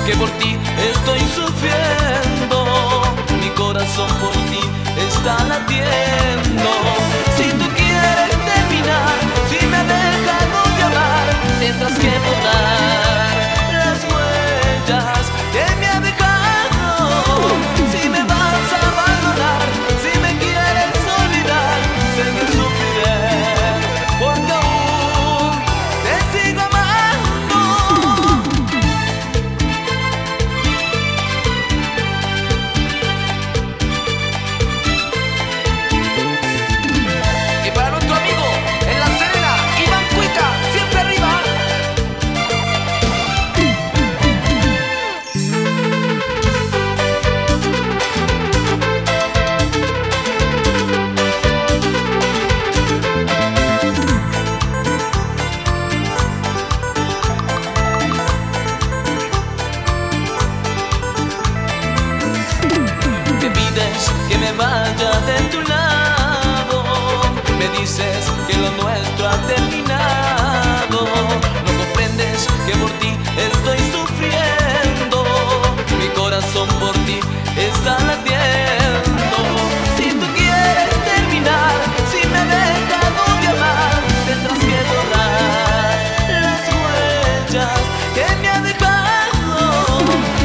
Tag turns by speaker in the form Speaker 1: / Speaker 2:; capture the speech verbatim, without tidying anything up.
Speaker 1: que por ti estoy sufriendo. Mi corazón por ti está latiendo. Si tú quieres terminar, si me has dejado de amar, tendrás que borrar las huellas que me ha dejado. Si me vas a abandonar, si me quieres olvidar, sé que sufriré, porque aún te sigo amando. Y para nuestro amigo en La Serena, Iván Cuica, siempre arriba. Me pides que me vaya de tu lado, me dices que lo nuestro ha terminado. No comprendes que por ti estoy sufriendo, mi corazón por ti está latiendo. Si tú quieres terminar, si me has dejado de amar, tendrás que borrar las huellas que me ha dejado.